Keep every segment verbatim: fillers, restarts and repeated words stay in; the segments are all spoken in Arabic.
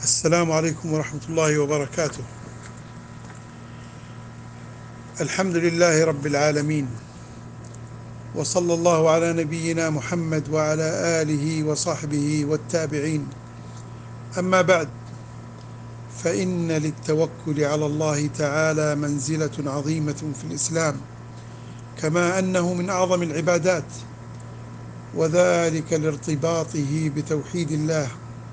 السلام عليكم ورحمة الله وبركاته. الحمد لله رب العالمين، وصلى الله على نبينا محمد وعلى آله وصحبه والتابعين. أما بعد، فإن للتوكل على الله تعالى منزلة عظيمة في الإسلام، كما أنه من أعظم العبادات، وذلك لارتباطه بتوحيد الله.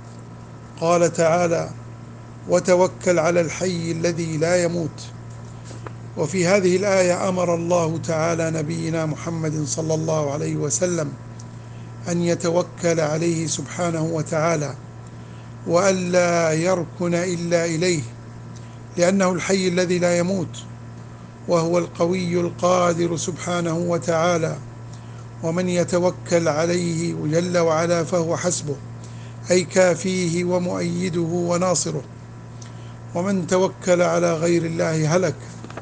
قال تعالى: وتوكل على الحي الذي لا يموت. وفي هذه الآية أمر الله تعالى نبينا محمد صلى الله عليه وسلم أن يتوكل عليه سبحانه وتعالى، وألا يركن إلا إليه، لأنه الحي الذي لا يموت، وهو القوي القادر سبحانه وتعالى. ومن يتوكل عليه جل وعلا فهو حسبه، أي كافيه ومؤيده وناصره. ومن توكل على غير الله هلك.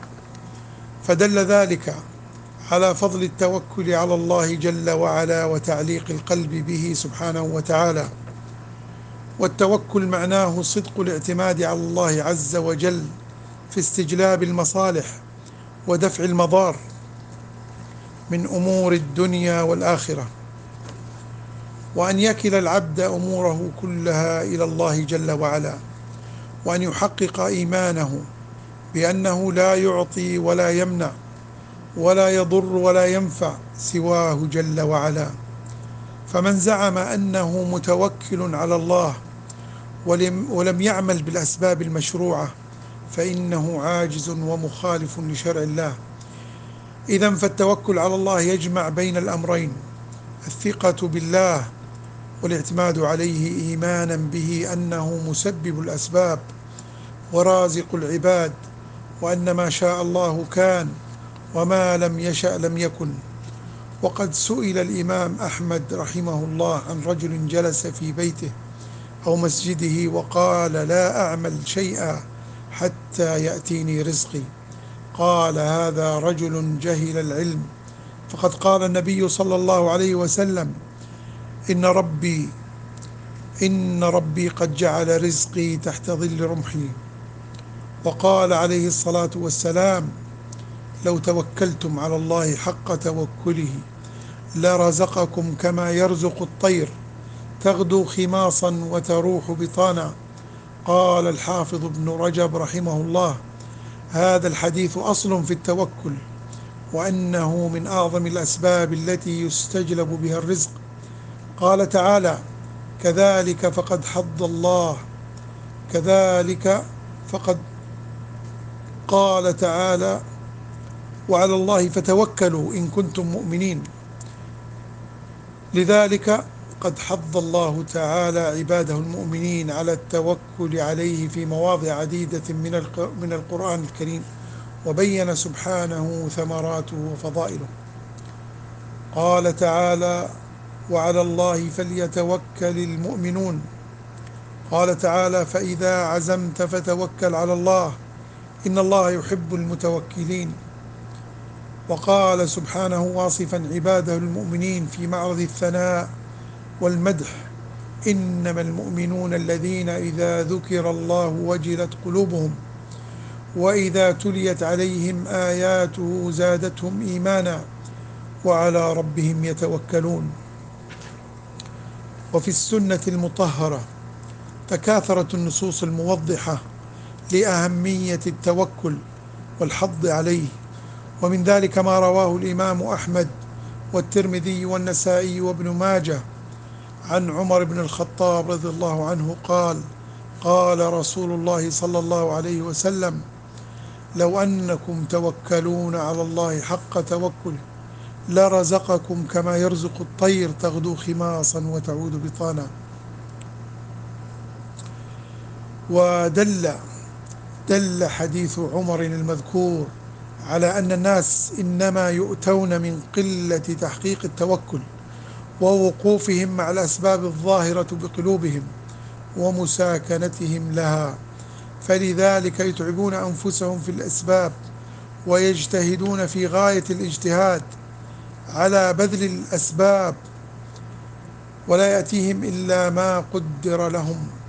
فدل ذلك على فضل التوكل على الله جل وعلا وتعليق القلب به سبحانه وتعالى. والتوكل معناه صدق الاعتماد على الله عز وجل في استجلاب المصالح ودفع المضار من أمور الدنيا والآخرة، وأن يكل العبد أموره كلها إلى الله جل وعلا، وأن يحقق إيمانه بأنه لا يعطي ولا يمنع ولا يضر ولا ينفع سواه جل وعلا. فمن زعم أنه متوكل على الله ولم, ولم يعمل بالأسباب المشروعة فإنه عاجز ومخالف لشرع الله. إذن فالتوكل على الله يجمع بين الأمرين: الثقة بالله والاعتماد عليه إيمانا به أنه مسبب الأسباب ورازق العباد، وأن ما شاء الله كان وما لم يشأ لم يكن. وقد سئل الإمام أحمد رحمه الله عن رجل جلس في بيته أو مسجده وقال: لا أعمل شيئا حتى يأتيني رزقي. قال: هذا رجل جهل العلم، فقد قال النبي صلى الله عليه وسلم: إن ربي إن ربي قد جعل رزقي تحت ظل رمحي. وقال عليه الصلاة والسلام: لو توكلتم على الله حق توكله لرزقكم كما يرزق الطير تغدو خماصا وتروح بطانا. قال الحافظ ابن رجب رحمه الله: هذا الحديث أصل في التوكل، وأنه من أعظم الأسباب التي يستجلب بها الرزق. قال تعالى: كذلك فقد حض الله كذلك فقد قال تعالى: وعلى الله فتوكلوا إن كنتم مؤمنين. لذلك قد حض الله تعالى عباده المؤمنين على التوكل عليه في مواضع عديدة من القرآن الكريم، وبين سبحانه ثمراته وفضائله. قال تعالى: وعلى الله فليتوكل المؤمنون. قال تعالى: فإذا عزمت فتوكل على الله إن الله يحب المتوكلين. وقال سبحانه واصفا عباده المؤمنين في معرض الثناء والمدح: إنما المؤمنون الذين إذا ذكر الله وجلت قلوبهم وإذا تليت عليهم آياته زادتهم إيمانا وعلى ربهم يتوكلون. وفي السنة المطهرة تكاثرت النصوص الموضحة لأهمية التوكل والحض عليه، ومن ذلك ما رواه الإمام أحمد والترمذي والنسائي وابن ماجه عن عمر بن الخطاب رضي الله عنه قال: قال رسول الله صلى الله عليه وسلم: لو أنكم توكلون على الله حق توكله لرزقكم كما يرزق الطير تغدو خماصا وتعود بطانا. ودل دل حديث عمر المذكور على أن الناس إنما يؤتون من قلة تحقيق التوكل ووقوفهم مع الأسباب الظاهرة بقلوبهم ومساكنتهم لها، فلذلك يتعبون أنفسهم في الأسباب ويجتهدون في غاية الاجتهاد على بذل الأسباب، ولا يأتيهم إلا ما قدر لهم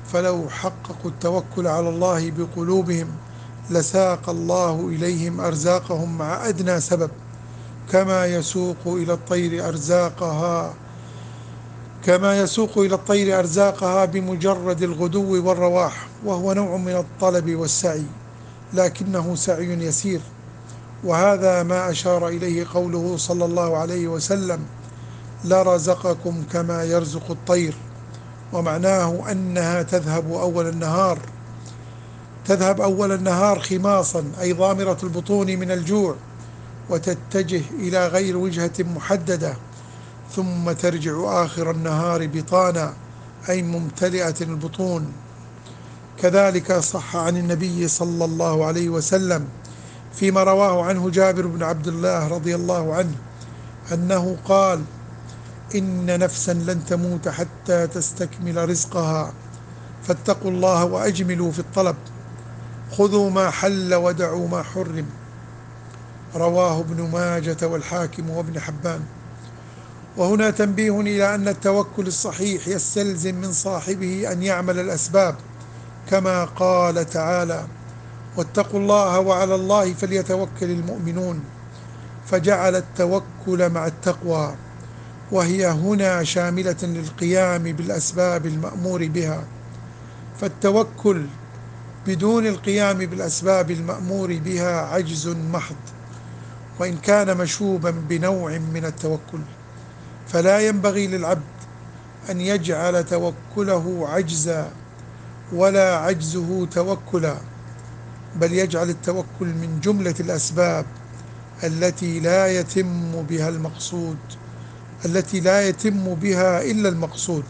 فلو حققوا التوكل على الله بقلوبهم لساق الله إليهم أرزاقهم مع أدنى سبب، كما يسوق إلى الطير أرزاقها كما يسوق إلى الطير أرزاقها بمجرد الغدو والرواح، وهو نوع من الطلب والسعي، لكنه سعي يسير. وهذا ما أشار إليه قوله صلى الله عليه وسلم: لرزقكم كما يرزق الطير، ومعناه أنها تذهب أول النهار تذهب أول النهار خماصا، أي ضامرة البطون من الجوع، وتتجه إلى غير وجهة محددة، ثم ترجع آخر النهار بطانا، أي ممتلئة البطون. كذلك صح عن النبي صلى الله عليه وسلم فيما رواه عنه جابر بن عبد الله رضي الله عنه أنه قال: إن نفسا لن تموت حتى تستكمل رزقها، فاتقوا الله وأجملوا في الطلب، خذوا ما حل ودعوا ما حرم. رواه ابن ماجة والحاكم وابن حبان. وهنا تنبيه إلى أن التوكل الصحيح يستلزم من صاحبه أن يعمل الأسباب، كما قال تعالى: واتقوا الله وعلى الله فليتوكل المؤمنون، فجعل التوكل مع التقوى، وهي هنا شاملة للقيام بالأسباب المأمور بها، فالتوكل بدون القيام بالأسباب المأمور بها عجز محض، وإن كان مشوبا بنوع من التوكل، فلا ينبغي للعبد أن يجعل توكله عجزا ولا عجزه توكلا، بل يجعل التوكل من جملة الأسباب التي لا يتم بها المقصود التي لا يتم بها إلا المقصود.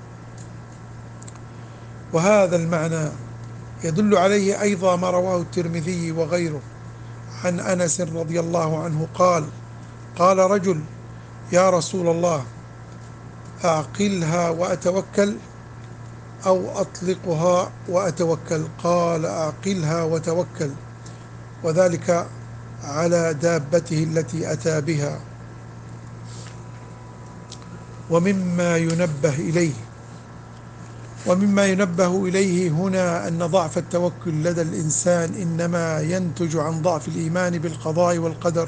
وهذا المعنى يدل عليه أيضا ما رواه الترمذي وغيره عن أنس رضي الله عنه قال: قال رجل: يا رسول الله، أعقلها وأتوكل أو أطلقها وأتوكل؟ قال: أعقلها وتوكل، وذلك على دابته التي أتى بها. ومما ينبه إليه ومما ينبه إليه هنا أن ضعف التوكل لدى الإنسان إنما ينتج عن ضعف الإيمان بالقضاء والقدر،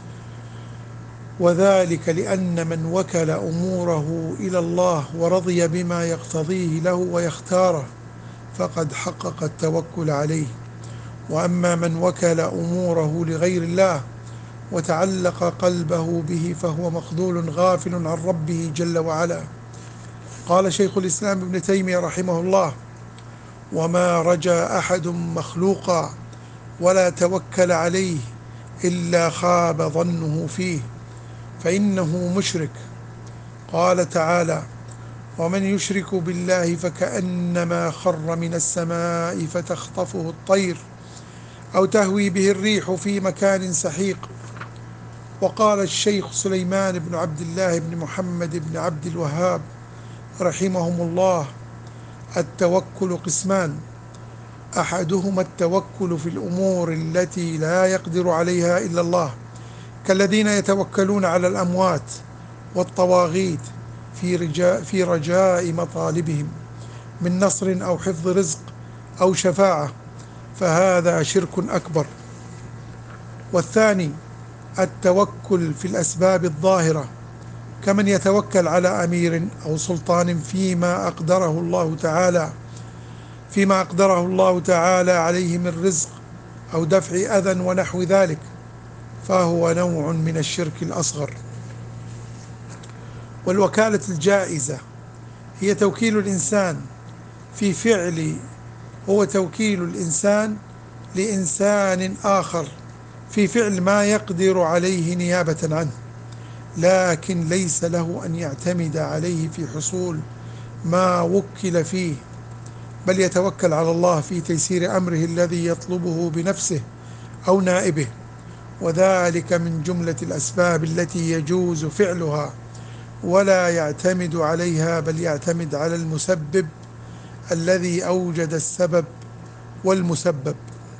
وذلك لأن من وكل أموره إلى الله ورضي بما يقتضيه له ويختاره فقد حقق التوكل عليه. وأما من وكل أموره لغير الله وتعلق قلبه به فهو مخذول غافل عن ربه جل وعلا. قال شيخ الإسلام ابن تيمية رحمه الله: وما رجا أحد مخلوقا ولا توكل عليه إلا خاب ظنه فيه، فإنه مشرك. قال تعالى: ومن يشرك بالله فكأنما خر من السماء فتخطفه الطير أو تهوي به الريح في مكان سحيق. وقال الشيخ سليمان بن عبد الله بن محمد بن عبد الوهاب رحمهم الله: التوكل قسمان، أحدهما التوكل في الأمور التي لا يقدر عليها إلا الله، كالذين يتوكلون على الأموات والطواغيت في رجاء, في رجاء مطالبهم من نصر أو حفظ رزق أو شفاعة، فهذا شرك أكبر. والثاني التوكل في الأسباب الظاهرة، كمن يتوكل على أمير أو سلطان فيما أقدره الله تعالى فيما أقدره الله تعالى عليه من رزق أو دفع أذى ونحو ذلك، فهو نوع من الشرك الأصغر. والوكالة الجائزة هي توكيل الإنسان في فعل هو توكيل الإنسان لإنسان آخر في فعل ما يقدر عليه نيابة عنه، لكن ليس له أن يعتمد عليه في حصول ما وكل فيه، بل يتوكل على الله في تيسير أمره الذي يطلبه بنفسه أو نائبه، وذلك من جملة الأسباب التي يجوز فعلها، ولا يعتمد عليها بل يعتمد على المسبب الذي أوجد السبب والمسبب.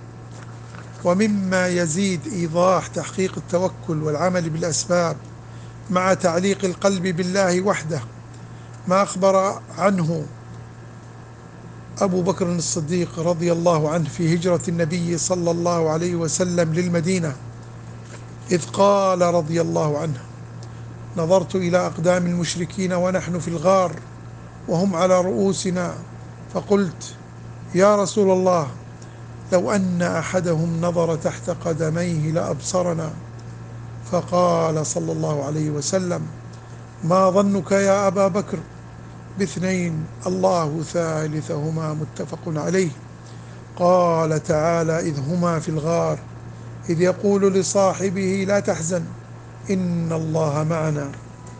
ومما يزيد إيضاح تحقيق التوكل والعمل بالأسباب مع تعليق القلب بالله وحده ما أخبر عنه أبو بكر الصديق رضي الله عنه في هجرة النبي صلى الله عليه وسلم للمدينة، إذ قال رضي الله عنه: نظرت إلى أقدام المشركين ونحن في الغار وهم على رؤوسنا، فقلت: يا رسول الله، لو أن أحدهم نظر تحت قدميه لأبصرنا. فقال صلى الله عليه وسلم: ما ظنك يا أبا بكر باثنين الله ثالثهما، متفق عليه. قال تعالى: إذ هما في الغار إذ يقول لصاحبه لا تحزن إن الله معنا.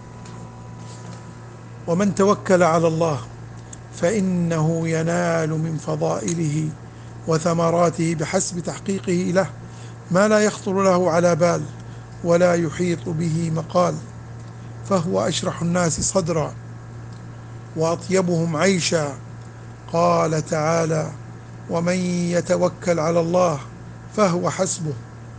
ومن توكل على الله فإنه ينال من فضائله وثمراته بحسب تحقيقه له ما لا يخطر له على بال ولا يحيط به مقال، فهو أشرح الناس صدرا وأطيبهم عيشا. قال تعالى: ومن يتوكل على الله فهو حسبه.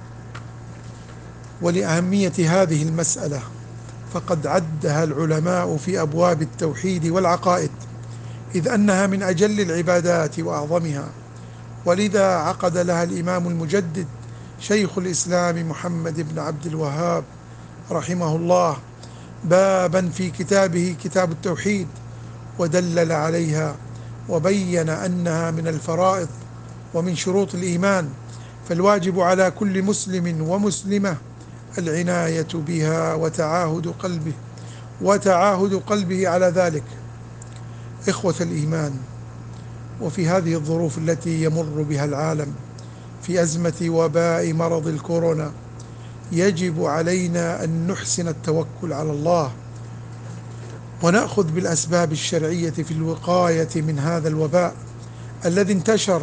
ولأهمية هذه المسألة فقد عدها العلماء في أبواب التوحيد والعقائد، إذ أنها من أجل العبادات وأعظمها، ولذا عقد لها الإمام المجدد شيخ الإسلام محمد بن عبد الوهاب رحمه الله بابا في كتابه كتاب التوحيد، ودلل عليها وبين أنها من الفرائض ومن شروط الإيمان، فالواجب على كل مسلم ومسلمة العناية بها وتعاهد قلبه وتعاهد قلبه على ذلك. إخوة الإيمان، وفي هذه الظروف التي يمر بها العالم في أزمة وباء مرض الكورونا، يجب علينا أن نحسن التوكل على الله ونأخذ بالأسباب الشرعية في الوقاية من هذا الوباء الذي انتشر،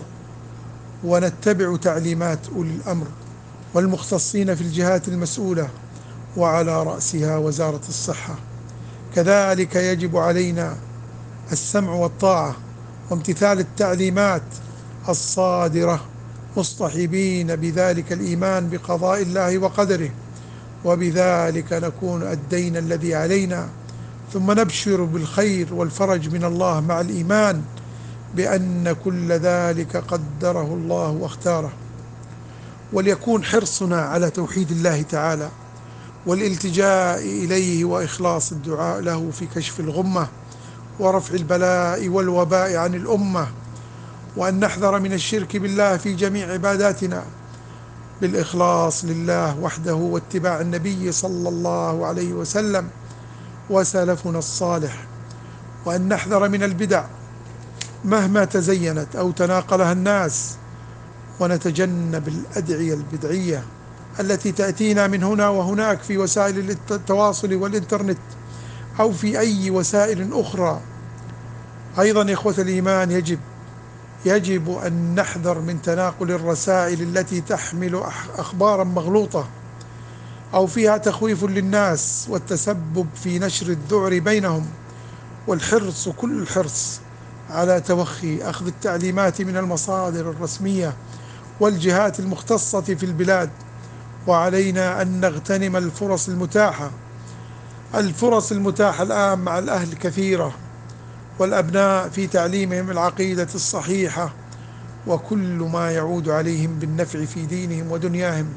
ونتبع تعليمات أولي الأمر والمختصين في الجهات المسؤولة، وعلى رأسها وزارة الصحة. كذلك يجب علينا السمع والطاعة وامتثال التعليمات الصادرة، مصطحبين بذلك الإيمان بقضاء الله وقدره، وبذلك نكون أدينا الذي علينا، ثم نبشر بالخير والفرج من الله مع الإيمان بأن كل ذلك قدره الله واختاره. وليكون حرصنا على توحيد الله تعالى والالتجاء إليه وإخلاص الدعاء له في كشف الغمة ورفع البلاء والوباء عن الأمة، وأن نحذر من الشرك بالله في جميع عباداتنا بالإخلاص لله وحده واتباع النبي صلى الله عليه وسلم وسلفنا الصالح، وأن نحذر من البدع مهما تزينت أو تناقلها الناس، ونتجنب الأدعية البدعية التي تأتينا من هنا وهناك في وسائل التواصل والإنترنت أو في أي وسائل أخرى. أيضا إخوة الإيمان، يجب يجب أن نحذر من تناقل الرسائل التي تحمل أخبارا مغلوطة أو فيها تخويف للناس والتسبب في نشر الذعر بينهم، والحرص كل الحرص على توخي أخذ التعليمات من المصادر الرسمية والجهات المختصة في البلاد. وعلينا أن نغتنم الفرص المتاحة الفرص المتاحة الآن مع الأهل كثيرة والأبناء في تعليمهم العقيدة الصحيحة وكل ما يعود عليهم بالنفع في دينهم ودنياهم،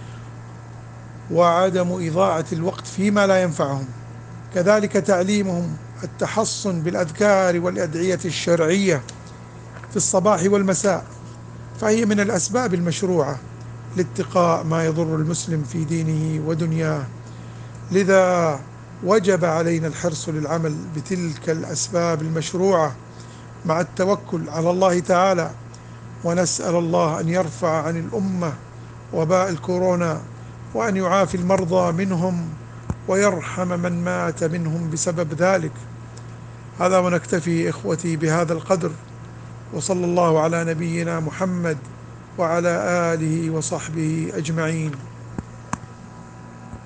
وعدم إضاعة الوقت فيما لا ينفعهم. كذلك تعليمهم التحصن بالأذكار والأدعية الشرعية في الصباح والمساء، فهي من الأسباب المشروعة لاتقاء ما يضر المسلم في دينه ودنياه. لذا وجب علينا الحرص للعمل بتلك الأسباب المشروعة مع التوكل على الله تعالى، ونسأل الله أن يرفع عن الأمة وباء الكورونا، وأن يعافي المرضى منهم ويرحم من مات منهم بسبب ذلك. هذا، ونكتفي إخوتي بهذا القدر، وصلى الله على نبينا محمد وعلى آله وصحبه أجمعين.